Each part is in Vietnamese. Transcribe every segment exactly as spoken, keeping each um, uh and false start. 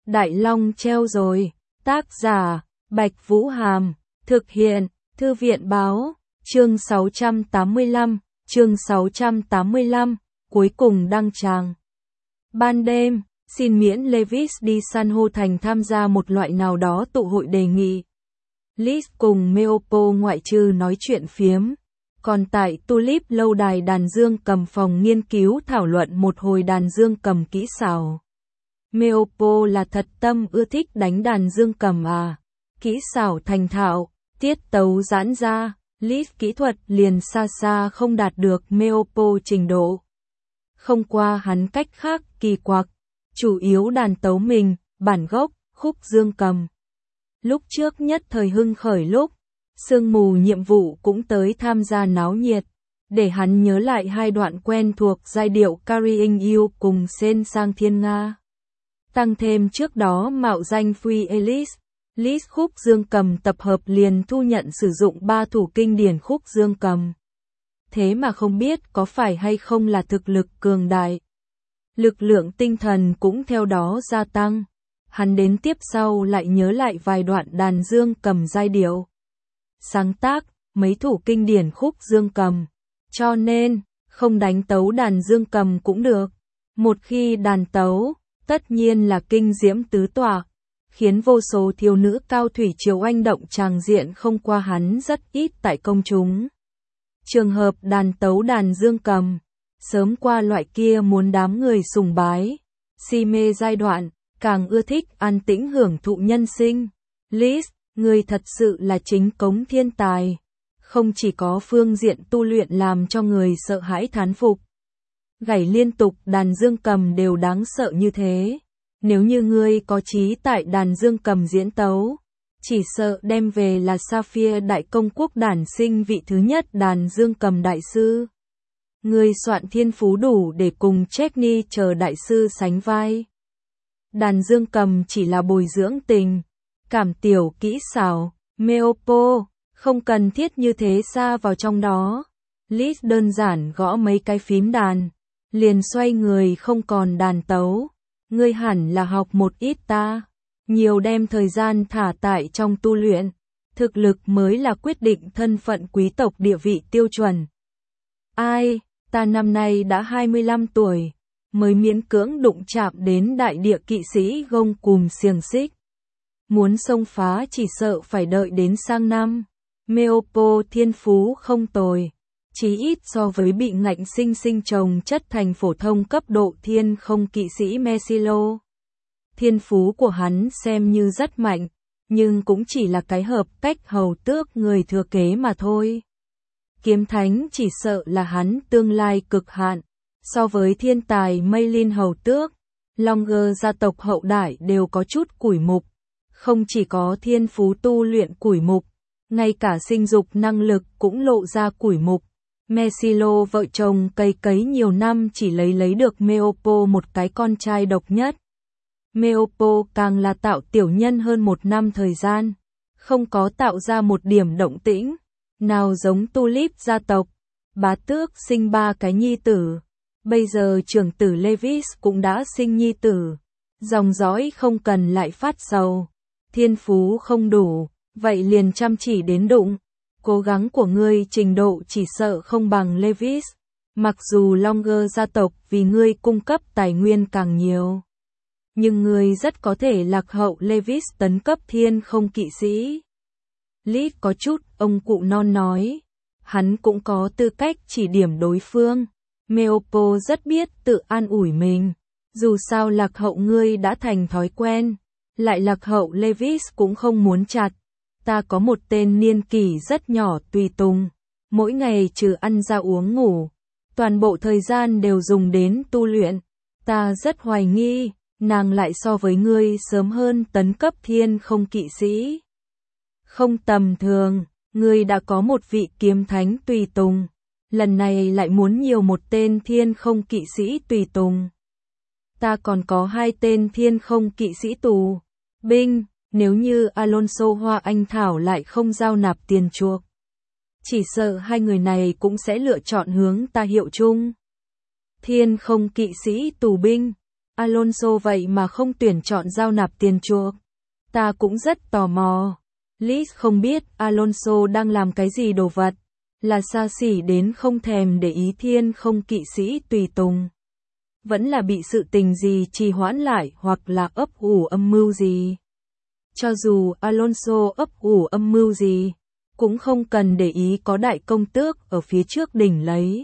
Đại Long treo rồi. Tác giả, Bạch Vũ Hàm. Thực hiện, Thư viện Báo. Chương sáu trăm tám mươi lăm, chương sáu trăm tám mươi lăm, cuối cùng đăng tràng. Ban đêm, xin miễn Levis đi san hô thành tham gia một loại nào đó tụ hội đề nghị. Liz cùng Meopo ngoại trừ nói chuyện phiếm. Còn tại Tulip lâu đài đàn dương cầm phòng nghiên cứu thảo luận một hồi đàn dương cầm kỹ xảo. Meopo là thật tâm ưa thích đánh đàn dương cầm à. Kỹ xảo thành thạo, tiết tấu giãn ra, Liz kỹ thuật liền xa xa không đạt được Meopo trình độ. Không qua hắn cách khác kỳ quặc, chủ yếu đàn tấu mình, bản gốc, khúc dương cầm. Lúc trước nhất thời hưng khởi lúc, sương mù nhiệm vụ cũng tới tham gia náo nhiệt, để hắn nhớ lại hai đoạn quen thuộc giai điệu Carrying You cùng Sen sang Thiên Nga. Tăng thêm trước đó mạo danh Free Alice, Liz khúc dương cầm tập hợp liền thu nhận sử dụng ba thủ kinh điển khúc dương cầm. Thế mà không biết có phải hay không là thực lực cường đại. Lực lượng tinh thần cũng theo đó gia tăng. Hắn đến tiếp sau lại nhớ lại vài đoạn đàn dương cầm giai điệu. Sáng tác, mấy thủ kinh điển khúc dương cầm. Cho nên, không đánh tấu đàn dương cầm cũng được. Một khi đàn tấu, tất nhiên là kinh diễm tứ tỏa, khiến vô số thiếu nữ cao thủy triều oanh động tràng diện không qua hắn rất ít tại công chúng. Trường hợp đàn tấu đàn dương cầm, sớm qua loại kia muốn đám người sùng bái, si mê giai đoạn, càng ưa thích an tĩnh hưởng thụ nhân sinh. Liz, người thật sự là chính cống thiên tài, không chỉ có phương diện tu luyện làm cho người sợ hãi thán phục. Gảy liên tục đàn dương cầm đều đáng sợ như thế. Nếu như ngươi có chí tại đàn dương cầm diễn tấu, chỉ sợ đem về là Sapphire đại công quốc đản sinh vị thứ nhất đàn dương cầm đại sư. Ngươi soạn thiên phú đủ để cùng Chechny chờ đại sư sánh vai. Đàn dương cầm chỉ là bồi dưỡng tình, cảm tiểu kỹ xảo, Meopo, không cần thiết như thế xa vào trong đó. Liz đơn giản gõ mấy cái phím đàn, liền xoay người không còn đàn tấu. Ngươi hẳn là học một ít ta, nhiều đem thời gian thả tại trong tu luyện, thực lực mới là quyết định thân phận quý tộc địa vị tiêu chuẩn. Ai, ta năm nay đã hai mươi lăm tuổi, mới miễn cưỡng đụng chạm đến đại địa kỵ sĩ gông cùm xiềng xích. Muốn xông phá chỉ sợ phải đợi đến sang năm. Meopo thiên phú không tồi, chí ít so với bị ngạnh sinh sinh trồng chất thành phổ thông cấp độ thiên không kỵ sĩ Mesilo. Thiên phú của hắn xem như rất mạnh, nhưng cũng chỉ là cái hợp cách hầu tước người thừa kế mà thôi. Kiếm thánh chỉ sợ là hắn tương lai cực hạn. So với thiên tài Maylin hầu tước, Longer gia tộc hậu đại đều có chút củi mục. Không chỉ có thiên phú tu luyện củi mục, ngay cả sinh dục năng lực cũng lộ ra củi mục. Mesilo vợ chồng cày cấy nhiều năm chỉ lấy lấy được Meopo một cái con trai độc nhất. Meopo càng là tạo tiểu nhân hơn một năm thời gian, không có tạo ra một điểm động tĩnh, nào giống Tulip gia tộc, bá tước sinh ba cái nhi tử, bây giờ trưởng tử Levis cũng đã sinh nhi tử, dòng dõi không cần lại phát sầu, thiên phú không đủ, vậy liền chăm chỉ đến đụng. Cố gắng của ngươi trình độ chỉ sợ không bằng Levis, mặc dù Longer gia tộc vì ngươi cung cấp tài nguyên càng nhiều. Nhưng ngươi rất có thể lạc hậu Levis tấn cấp thiên không kỵ sĩ. Liz có chút ông cụ non nói, hắn cũng có tư cách chỉ điểm đối phương. Meopo rất biết tự an ủi mình, dù sao lạc hậu ngươi đã thành thói quen, lại lạc hậu Levis cũng không muốn chặt. Ta có một tên niên kỷ rất nhỏ tùy tùng, mỗi ngày trừ ăn ra uống ngủ, toàn bộ thời gian đều dùng đến tu luyện. Ta rất hoài nghi, nàng lại so với ngươi sớm hơn tấn cấp thiên không kỵ sĩ. Không tầm thường, ngươi đã có một vị kiếm thánh tùy tùng, lần này lại muốn nhiều một tên thiên không kỵ sĩ tùy tùng. Ta còn có hai tên thiên không kỵ sĩ tù binh. Nếu như Alonso Hoa Anh Thảo lại không giao nạp tiền chuộc, chỉ sợ hai người này cũng sẽ lựa chọn hướng ta hiệu chung. Thiên không kỵ sĩ tù binh, Alonso vậy mà không tuyển chọn giao nạp tiền chuộc. Ta cũng rất tò mò. Liz không biết Alonso đang làm cái gì đồ vật, là xa xỉ đến không thèm để ý thiên không kỵ sĩ tùy tùng. Vẫn là bị sự tình gì trì hoãn lại hoặc là ấp ủ âm mưu gì. Cho dù Alonso ấp ủ âm mưu gì, cũng không cần để ý có đại công tước ở phía trước đỉnh lấy.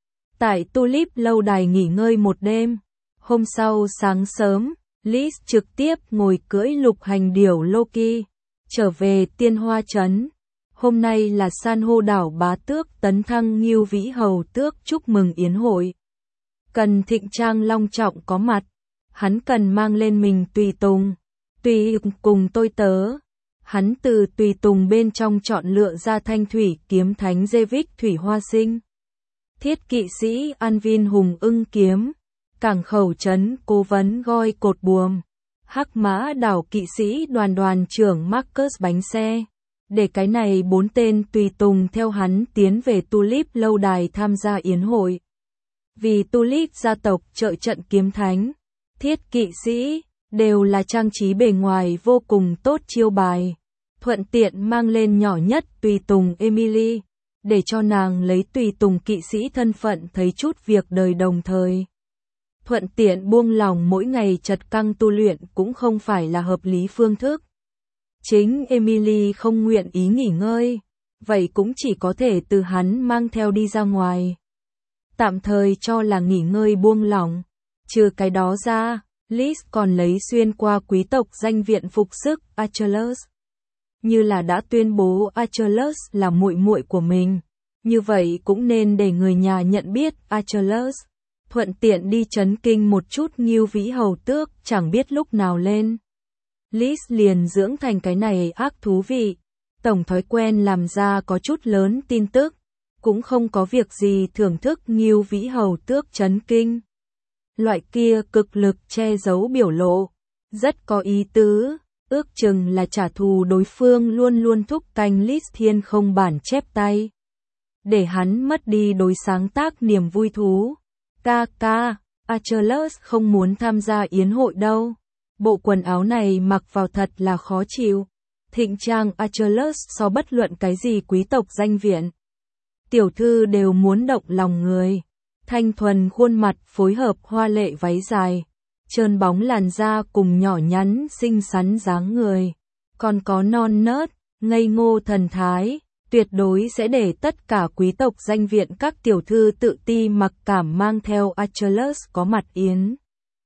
Tại Tulip lâu đài nghỉ ngơi một đêm, hôm sau sáng sớm, Liz trực tiếp ngồi cưỡi lục hành điểu Loki, trở về Tiên Hoa Trấn. Hôm nay là san hô đảo bá tước tấn thăng Ngưu Vĩ Hầu tước chúc mừng yến hội. Cần Thịnh Trang long trọng có mặt, hắn cần mang lên mình tùy tùng, tùy cùng tôi tớ. Hắn từ tùy tùng bên trong chọn lựa ra thanh thủy kiếm thánh Dê-vích Thủy Hoa Sinh, thiết kỵ sĩ Anvin Hùng ưng kiếm, cảng khẩu trấn cố vấn goi cột buồm, hắc mã đảo kỵ sĩ đoàn đoàn trưởng Marcus bánh xe. Để cái này bốn tên tùy tùng theo hắn tiến về Tulip lâu đài tham gia yến hội. Vì Tulip gia tộc trợ trận kiếm thánh, thiết kỵ sĩ, đều là trang trí bề ngoài vô cùng tốt chiêu bài. Thuận tiện mang lên nhỏ nhất tùy tùng Emily, để cho nàng lấy tùy tùng kỵ sĩ thân phận thấy chút việc đời đồng thời. Thuận tiện buông lòng mỗi ngày chật căng tu luyện cũng không phải là hợp lý phương thức. Chính Emily không nguyện ý nghỉ ngơi, vậy cũng chỉ có thể từ hắn mang theo đi ra ngoài. Tạm thời cho là nghỉ ngơi buông lỏng. Trừ cái đó ra, Liz còn lấy xuyên qua quý tộc danh viện phục sức Achilles. Như là đã tuyên bố Achilles là muội muội của mình, như vậy cũng nên để người nhà nhận biết Achilles. Thuận tiện đi chấn kinh một chút Ngưu Vĩ Hầu tước chẳng biết lúc nào lên. Liz liền dưỡng thành cái này ác thú vị, tổng thói quen làm ra có chút lớn tin tức, cũng không có việc gì thưởng thức Ngưu Vĩ Hầu tước chấn kinh. Loại kia cực lực che giấu biểu lộ, rất có ý tứ, ước chừng là trả thù đối phương luôn luôn thúc canh Liz Thiên không bản chép tay. Để hắn mất đi đối sáng tác niềm vui thú. Ca ca, Achilles không muốn tham gia yến hội đâu. Bộ quần áo này mặc vào thật là khó chịu. Thịnh trang Achilles so bất luận cái gì quý tộc danh viện. Tiểu thư đều muốn động lòng người. Thanh thuần khuôn mặt phối hợp hoa lệ váy dài. Trơn bóng làn da cùng nhỏ nhắn xinh xắn dáng người. Còn có non nớt, ngây ngô thần thái. Tuyệt đối sẽ để tất cả quý tộc danh viện các tiểu thư tự ti mặc cảm mang theo Achilles có mặt yến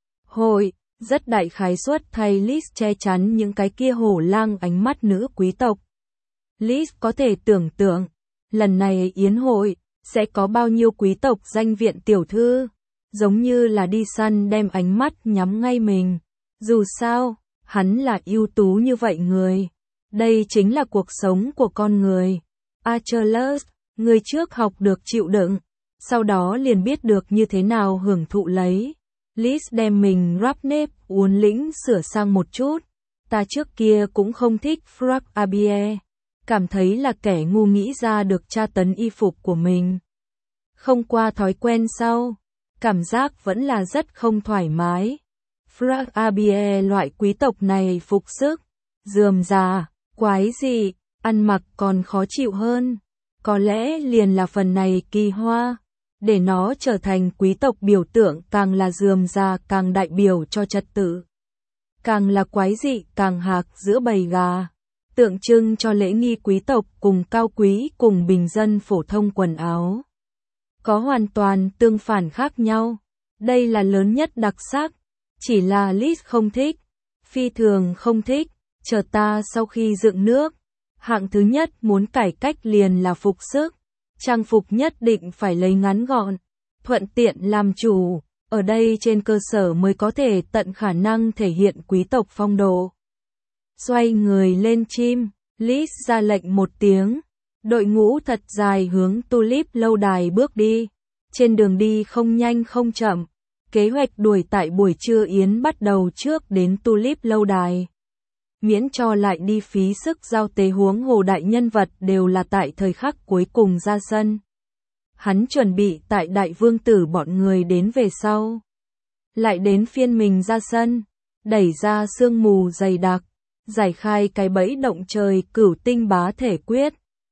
hội. Rất đại khái suất thay Liz che chắn những cái kia hổ lang ánh mắt nữ quý tộc. Liz có thể tưởng tượng, lần này yến hội, sẽ có bao nhiêu quý tộc danh viện tiểu thư, giống như là đi săn đem ánh mắt nhắm ngay mình. Dù sao, hắn là ưu tú như vậy người. Đây chính là cuộc sống của con người. Achilles, người trước học được chịu đựng, sau đó liền biết được như thế nào hưởng thụ lấy. Liz đem mình ráp nếp uốn lĩnh sửa sang một chút. Ta trước kia cũng không thích Frank Abie, cảm thấy là kẻ ngu nghĩ ra được tra tấn y phục của mình. Không qua thói quen sau, cảm giác vẫn là rất không thoải mái. Frank Abie loại quý tộc này phục sức, rườm rà, quái dị, ăn mặc còn khó chịu hơn. Có lẽ liền là phần này kỳ hoa. Để nó trở thành quý tộc biểu tượng càng là rườm rà càng đại biểu cho trật tự. Càng là quái dị càng hạc giữa bầy gà. Tượng trưng cho lễ nghi quý tộc cùng cao quý cùng bình dân phổ thông quần áo. Có hoàn toàn tương phản khác nhau. Đây là lớn nhất đặc sắc. Chỉ là Liz không thích. Phi thường không thích. Chờ ta sau khi dựng nước. Hạng thứ nhất muốn cải cách liền là phục sức. Trang phục nhất định phải lấy ngắn gọn, thuận tiện làm chủ, ở đây trên cơ sở mới có thể tận khả năng thể hiện quý tộc phong độ. Xoay người lên chim, Liz ra lệnh một tiếng, đội ngũ thật dài hướng Tulip lâu đài bước đi. Trên đường đi không nhanh không chậm, kế hoạch đuổi tại buổi trưa yến bắt đầu trước đến Tulip lâu đài. Miễn cho lại đi phí sức giao tế huống hồ đại nhân vật đều là tại thời khắc cuối cùng ra sân. Hắn chuẩn bị tại đại vương tử bọn người đến về sau. Lại đến phiên mình ra sân, đẩy ra sương mù dày đặc, giải khai cái bẫy động trời cửu tinh bá thể quyết.